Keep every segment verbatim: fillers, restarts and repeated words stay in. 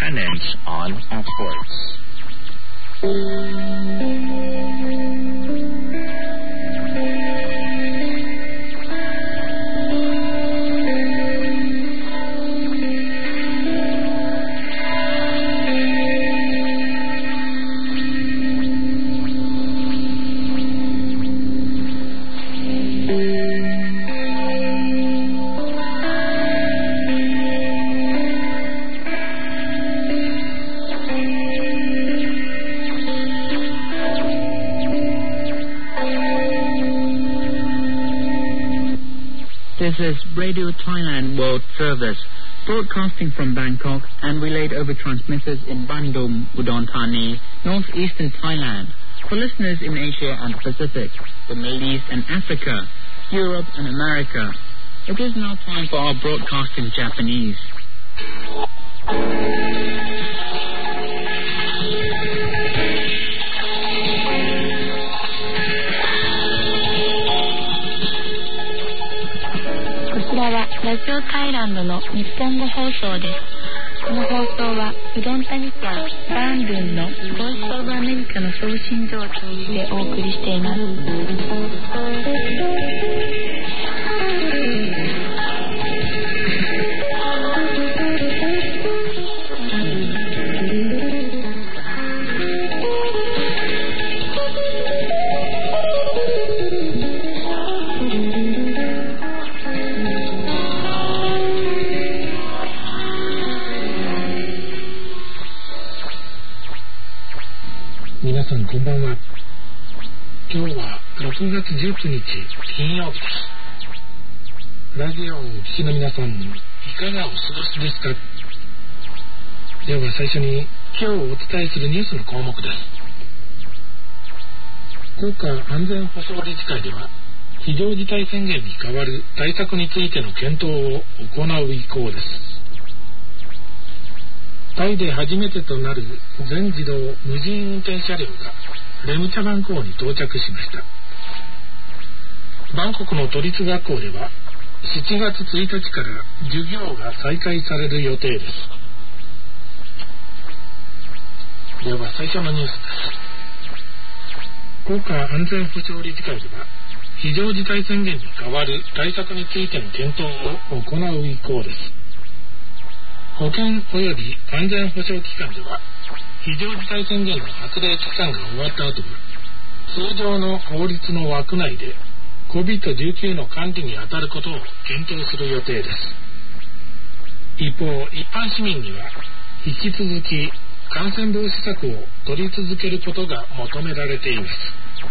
dependence on exports. This is Radio Thailand World Service, broadcasting from Bangkok and relayed over transmitters in Bandung, Udon Thani, northeastern Thailand. For listeners in Asia and Pacific, the Middle East and Africa, Europe and America, it is now time for our broadcast in Japanese. こちらはラジオタイランドの日本語放送です。この放送はうどん谷県バンドゥンのボイスオブアメリカの送信所を通じてお送りしています。 皆さんこんばんは。今日はろくがつじゅうくにち金曜日です。ラジオをお聞きの皆さん、いかがお過ごしですか？では最初に今日お伝えするニュースの項目です。国家安全保障理事会では非常事態宣言に代わる対策についての検討を行う意向です。タイで初めてとなる全自動無人運転車両がレムチャバン港に到着しました。バンコクの都立学校ではしちがつついたちから授業が再開される予定です。では最初のニュースです。国家安全保障理事会では非常事態宣言に代わる対策についての検討を行う意向です。保健及び安全保障機関では非常事態宣言の発令期間が終わった後は通常の法律の枠内で コビッドじゅうきゅう の管理に当たることを検討する予定です。一方、一般市民には引き続き感染防止策を取り続けることが求められています。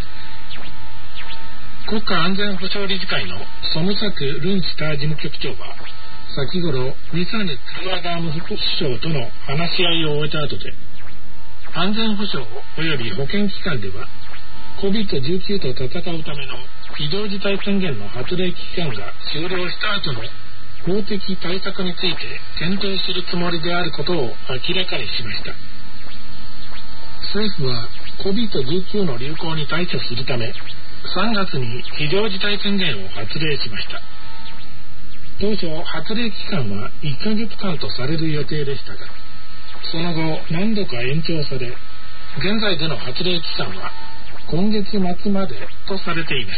国家安全保障理事会のソムサク・ルンシター事務局長は先頃ウィサヌ・ツルアダーム副首相との話し合いを終えた後で、安全保障及び保健機関では コビッドじゅうきゅう と戦うための非常事態宣言の発令期間が終了した後の法的対策について検討するつもりであることを明らかにしました。政府は コビッドじゅうきゅう の流行に対処するためさんがつに非常事態宣言を発令しました。当初発令期間はいっかげつかんとされる予定でしたが、その後何度か延長され、現在での発令期間は今月末までとされています。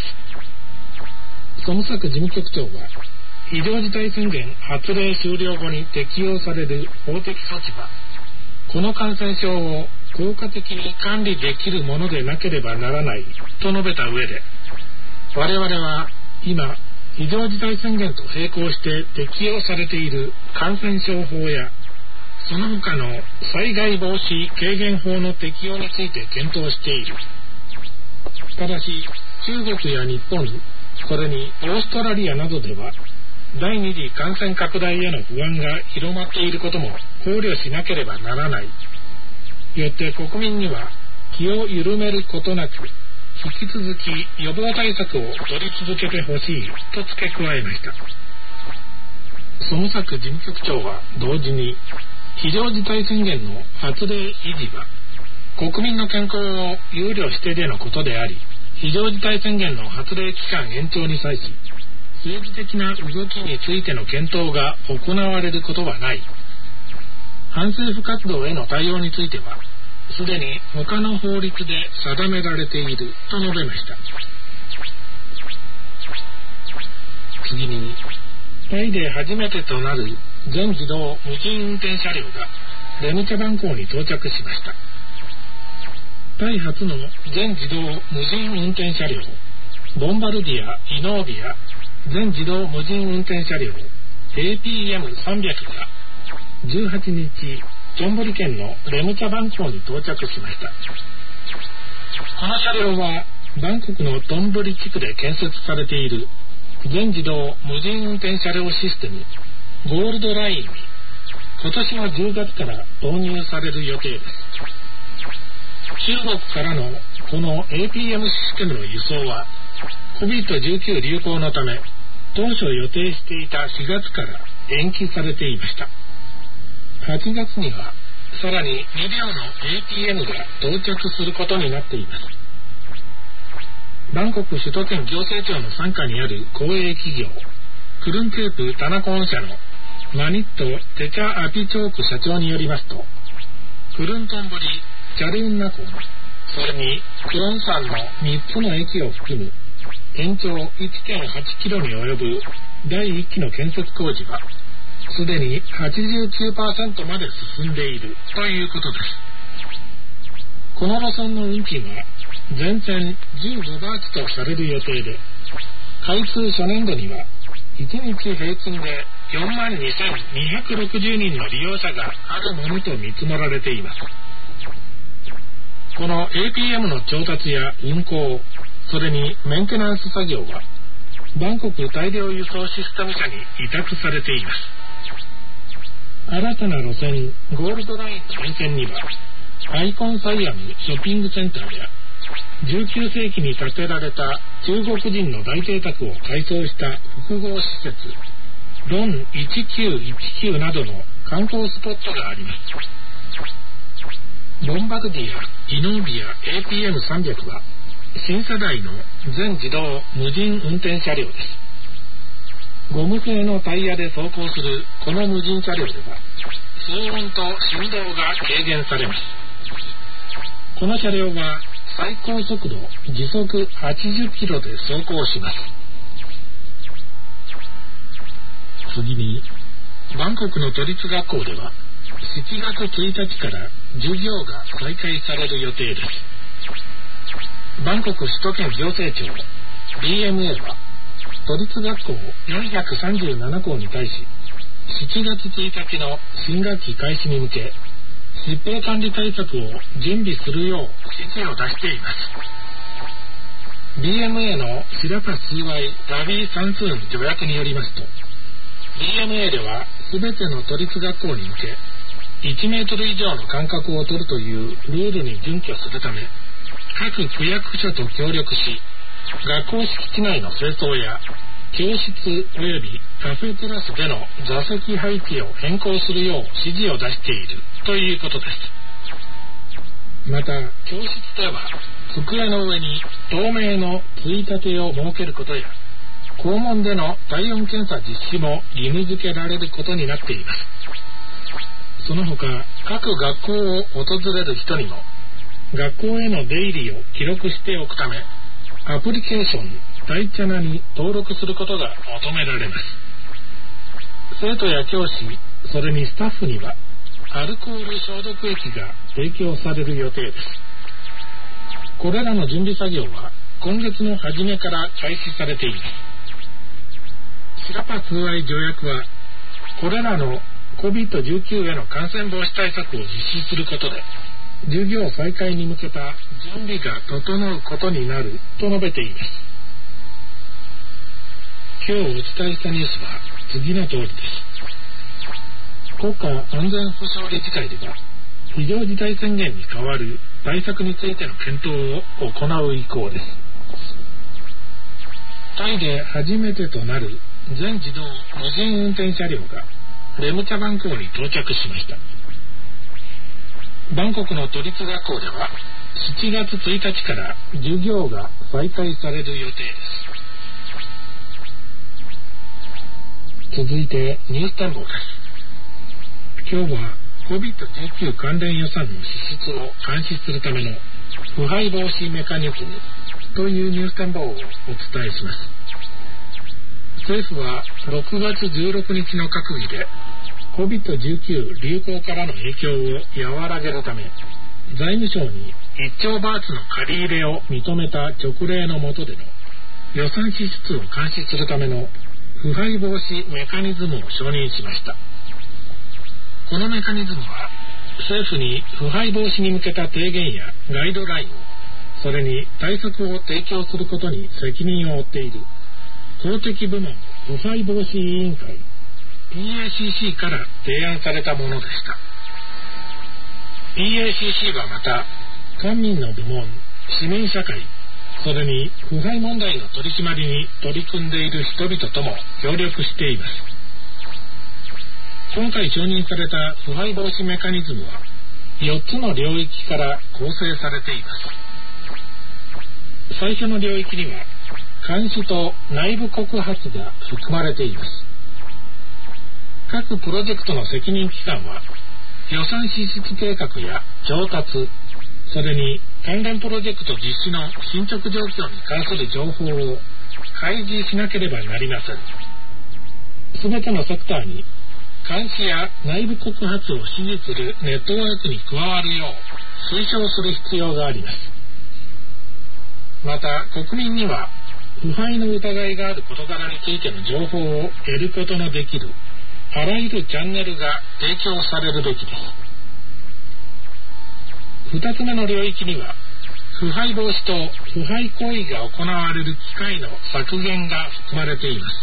ソムサク事務局長は非常事態宣言発令終了後に適用される法的措置はこの感染症を効果的に管理できるものでなければならないと述べた上で、我々は今非常事態宣言と並行して適用されている感染症法やその他の災害防止軽減法の適用について検討している。ただし中国や日本、それにオーストラリアなどでは第二次感染拡大への不安が広まっていることも考慮しなければならない。よって国民には気を緩めることなく引き続き予防対策を取り続けてほしいと付け加えました。ソムサク事務局長は同時に非常事態宣言の発令維持は国民の健康を憂慮してでのことであり、非常事態宣言の発令期間延長に際し政治的な動きについての検討が行われることはない。 反政府活動への対応についてはすでに他の法律で定められていると述べました。次に、タイで初めてとなる全自動無人運転車両がレムチャバン港に到着しました。タイ初の全自動無人運転車両ボンバルディア・イノービア全自動無人運転車両 エーピーエムさんびゃく がじゅうはちにちチョンブリ県のレムチャバン港に到着しました。この車両はバンコクのトンブリ地区で建設されている全自動無人運転車両システムゴールドラインに今年のじゅうがつから導入される予定です。中国からのこの エーピーエム システムの輸送は コビッドじゅうきゅう 流行のため当初予定していたしがつから延期されていました。はちがつにはさらにに両の エーピーエム が到着することになっています。バンコク首都圏行政庁の傘下にある公営企業クルンテープタナコン社のマニット・テチャ・アピチョーク社長によりますと、クルントンブリ、チャルンナコン、それにクロン山のみっつの駅を含む延長 いってんはちキロに及ぶだいいっきの建設工事はすでに はちじゅうきゅうパーセント まで進んでいるということです。この路線の運賃は全線じゅうごバーツとされる予定で、開通初年度にはいちにち平均でよんまんにせんにひゃくろくじゅうにんの利用者があるものと見積もられています。この エーピーエム の調達や運行、それにメンテナンス作業はバンコク大量輸送システム社に委託されています。新たな路線ゴールドラインの沿線にはアイコンサイアムショッピングセンターやじゅうきゅうせいきに建てられた中国人の大邸宅を改装した複合施設ロンいちきゅういちきゅうなどの観光スポットがあります。ボンバルディア、イノービア エーピーエムさんびゃく は新世代の全自動無人運転車両です。ゴム製のタイヤで走行するこの無人車両では騒音と振動が軽減されます。この車両は最高速度時速はちじゅっキロで走行します。次に、バンコクの都立学校ではしちがつついたちから授業が再開される予定です。バンコク首都圏行政庁 ビーエムエー は都立学校よんひゃくさんじゅうななこうに対ししちがつついたちの新学期開始に向け疾病管理対策を準備するよう指示を出しています。 ビーエムエー のシラパスワイラビー算数の条約によりますと、 ビーエムエー では全ての都立学校に向けいちメートル以上の間隔を取るというルールに準拠するため、各区役所と協力し学校敷地内の清掃や教室及びカフェテラスでの座席配置を変更するよう指示を出しているということです。また教室では机の上に透明のついたてを設けることや校門での体温検査実施も義務付けられることになっています。その他各学校を訪れる人にも学校への出入りを記録しておくためアプリケーションタイチャナに登録することが求められます。生徒や教師、それにスタッフにはアルコール消毒液が提供される予定です。これらの準備作業は今月の初めから開始されています。シラパ通愛条約はこれらの コビッドじゅうきゅう への感染防止対策を実施することで授業再開に向けた準備が整うことになると述べています。今日お伝えしたニュースは次の通りです。国家安全保障理事会では非常事態宣言に代わる対策についての検討を行う意向です。タイで初めてとなる全自動無人運転車両がレムチャバン港に到着しました。バンコクの都立学校ではしちがつついたちから授業が再開される予定です。続いてニュース展望です。今日はコビッドじゅうきゅう 関連予算の支出を監視するための腐敗防止メカニズムというニュース展望をお伝えします。政府はろくがつじゅうろくにちの閣議で コビッドじゅうきゅう 流行からの影響を和らげるため、財務省にいっちょうバーツの借り入れを認めた勅令の下での予算支出を監視するための腐敗防止メカニズムを承認しました。このメカニズムは政府に腐敗防止に向けた提言やガイドライン、それに対策を提供することに責任を負っている公的部門腐敗防止委員会 ピーエーシーシー から提案されたものでした。 ピーエーシーシー はまた官民の部門、市民社会、それに腐敗問題の取り締まりに取り組んでいる人々とも協力しています。今回承認された腐敗防止メカニズムはよっつの領域から構成されています。最初の領域には監視と内部告発が含まれています。各プロジェクトの責任機関は予算支出計画や調達、それに関連プロジェクト実施の進捗状況に関する情報を開示しなければなりません。すべてのセクターに監視や内部告発を支持するネットワークに加わるよう推奨する必要があります。また国民には腐敗の疑いがある事柄についての情報を得ることのできるあらゆるチャンネルが提供されるべきです。ふたつめの領域には腐敗防止と腐敗行為が行われる機会の削減が含まれています。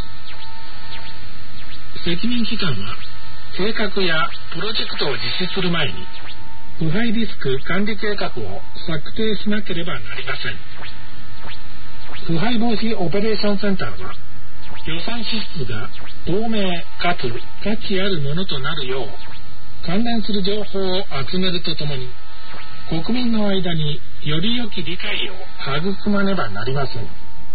責任機関は計画やプロジェクトを実施する前に腐敗リスク管理計画を策定しなければなりません。腐敗防止オペレーションセンターは予算支出が透明かつ価値あるものとなるよう関連する情報を集めるとともに国民の間により良き理解を育まねばなりません。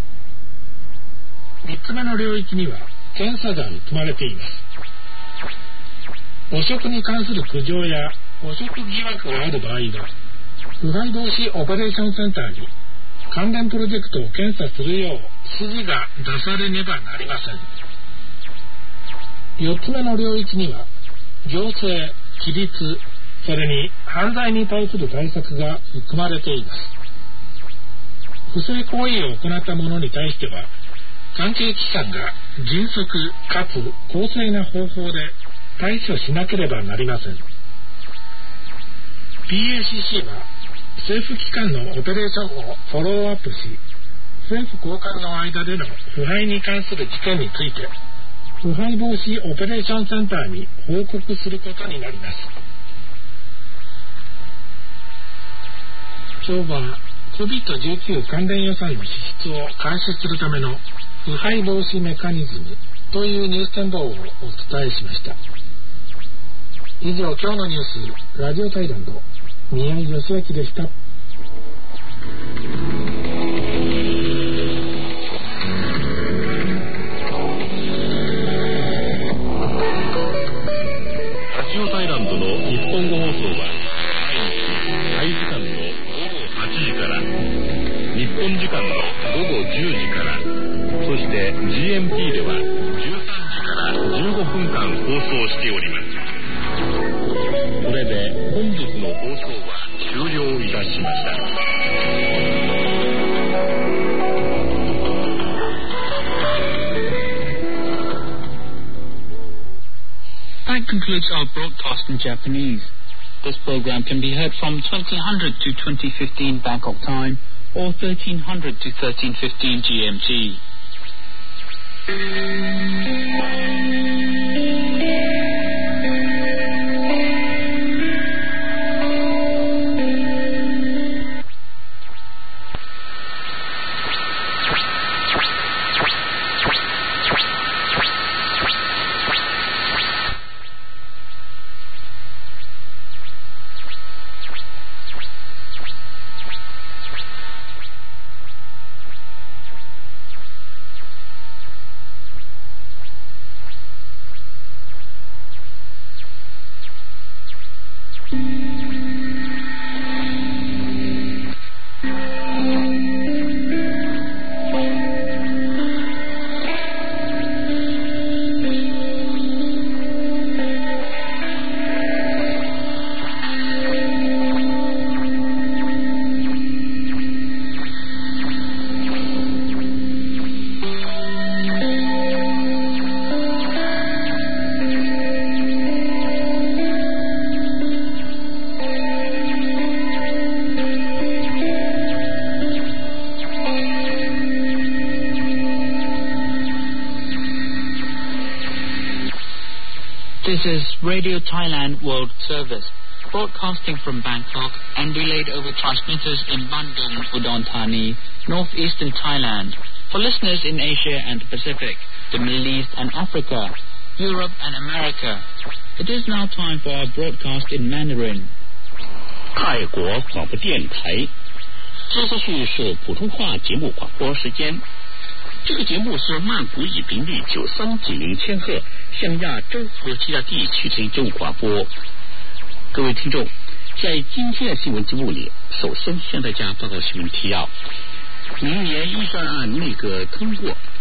みっつめの領域には検査が含まれています。汚職に関する苦情や汚職疑惑がある場合は腐敗防止オペレーションセンターに関連プロジェクトを検査するよう指示が出されねばなりません。よっつめの領域には行政、規律、それに犯罪に対する対策が含まれています。不正行為を行った者に対しては関係機関が迅速かつ公正な方法で対処しなければなりません。 ピーエーシーシー は政府機関のオペレーションをフォローアップし、政府高官の間での腐敗に関する事件について腐敗防止オペレーションセンターに報告することになります。今日は コビッドじゅうきゅう 関連予算の支出を監視するための腐敗防止メカニズムというニュース展望をお伝えしました。以上、今日のニュースラジオタイランド宮井義明でした。 ラジオタイランドの日本語放送は毎日タイ時間のごごはちじから日本時間のごごじゅうじから、そして ジーエムティー ではじゅうさんじからじゅうごふんかん放送しております。これで本日の放送は終了いたしました。 That concludes our broadcast in Japanese. This program can be heard from twenty hundred to twenty fifteen Bangkok time or thirteen hundred to thirteen fifteen G M T. This is Radio Thailand World Service, broadcasting from Bangkok and relayed over transmitters in Bandung, Udon Thani, northeastern Thailand. For listeners in Asia and the Pacific, the Middle East and Africa, Europe and America, it is now time for our broadcast in Mandarin. 泰国广播电台，接下去是普通话节目广播时间。这个节目是曼谷以频率九三九零千赫向亚洲和其他地区进行广播。各位听众，在今天的新闻节目里，首先向大家报告新闻提要：明年预算案内阁通过